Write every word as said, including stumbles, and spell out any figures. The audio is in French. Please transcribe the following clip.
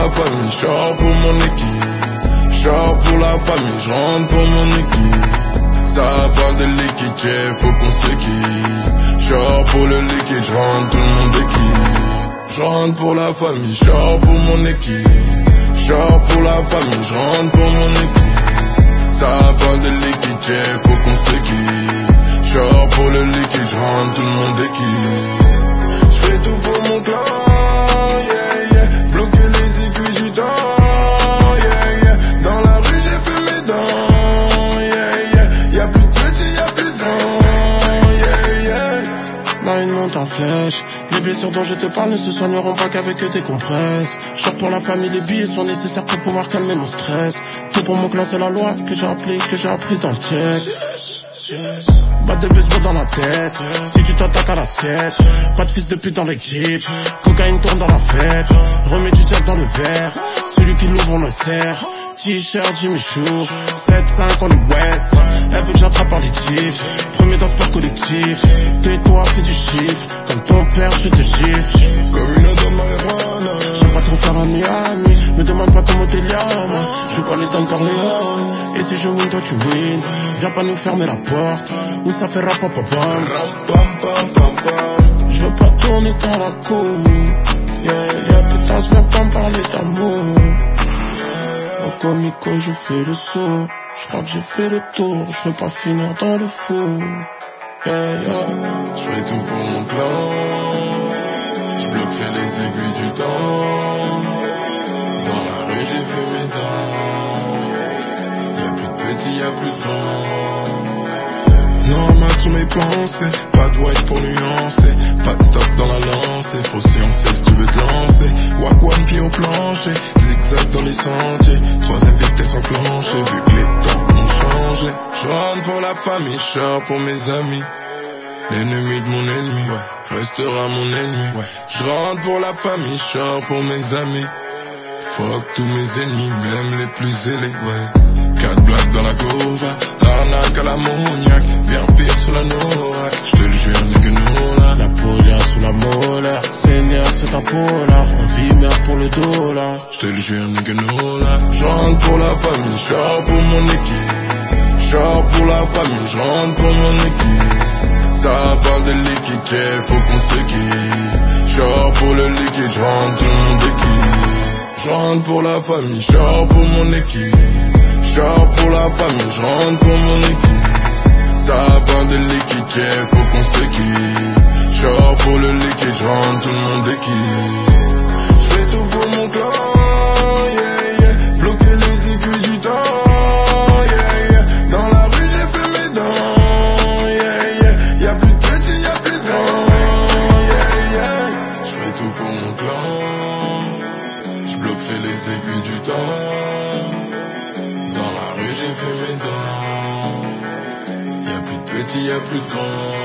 la famille, j'sors pour mon équipe. J'sors pour la famille, j'rentre pour mon équipe. Ça parle de liquide, yeah, faut qu'on se quitte. J'sors pour le liquide, j'rentre, tout le monde équipe. J'rentre pour la famille, j'sors pour mon équipe. J'sors pour la famille, j'rentre pour mon équipe. Ça parle de liquide, yeah, faut qu'on se quitte. J'sors pour le liquide, j'rentre, tout le monde équipe. J'fais tout pour mon clan, yeah, yeah. Bloquer les aiguilles du temps, yeah, yeah. Dans la rue j'ai fait mes dents, yeah, yeah. Y'a plus de petits, y'a plus de grands, yeah, yeah. Dans une monte en flèche, les blessures dont je te parle ne se soigneront pas qu'avec des compresses. Genre pour la famille, les billets sont nécessaires pour pouvoir calmer mon stress. Tout pour mon clan c'est la loi que j'ai appris, que j'ai appris dans le check. Batte de baseball dans la tête, si tu t'attaques à l'assiette. Pas de fils de pute dans les jeeps, cocaïne tourne dans la fête. Remets du jack dans le verre, celui qui l'ouvre on le serre. T-shirt Jimmy Choo, sept cinq on est wet. Elle veut que j'attrape par les chiffs, premier dans sport collectif. Tais-toi, fais du chiffre, comme ton père je te gifle. Comme une odeur de marijuana. J'aime pas trop faire un Miami, me demande pas comment t'es liam. Je veux pas les Don Corleone, et si je win toi tu win. Viens pas nous fermer la porte, ou ça fait rapapapam. Je veux pas tourner dans la cour, yeah, yeah, putain j'viens pas me parler d'amour. Au comico je fais le saut, j'crois que j'ai fait le tour, je veux pas finir dans le four, yeah, yeah. J'fais tout pour mon clan, j'bloquerai les aiguilles du temps. Dans la rue j'ai fait mes dents, y'a plus de petits, y'a plus de grands. Normal sur mes pensées, pas de white pour nuancer. Pas de stop dans la lancée, faut sciencer si tu veux te lancer. Wagwan pied au plancher, zigzag dans les sentiers. Troisième vitesse enclenchée, vu que les temps ont changé. J'rentre pour la famille, j'sors pour mes amis. L'ennemi de mon ennemi, ouais, restera mon ennemi, ouais. J'rentre pour la famille, j'sors pour mes amis. Fuck tous mes ennemis, même les plus zélés, ouais. Quatre blagues dans la gova, arnaque à l'ammoniac. Bien pire sous la norac, j'te le jure, nigga nola. La polia sous la molaire, Seigneur c'est un polar. On vit merde pour le dollar, j'te le jure, nigga nola. J'rentre pour la famille, j'sors pour mon équipe. J'sors pour la famille, j'rentre pour mon équipe. Ça parle de liquide, yeah, faut qu'on se quitte. J'sors pour le liquide, j'rentre, tout le monde équipe. J'rentre pour la famille, j'sors pour mon équipe. J'sors pour la famille, j'rentre pour mon équipe. Ça parle de liquide, yeah, faut qu'on se quitte. J'sors pour le liquide, j'rentre, tout le monde équipe. J'fais tout pour mon clan, yeah, yeah. Bloquer les aiguilles du temps, yeah, yeah. Dans la rue j'ai fait mes dents, yeah, yeah. Y'a plus de petits, y'a plus de grands, yeah, yeah. J'fais tout pour mon clan, j'bloquerai les aiguilles du temps. Dans la rue j'ai fait mes dents, y'a plus de petits, y'a plus de grands.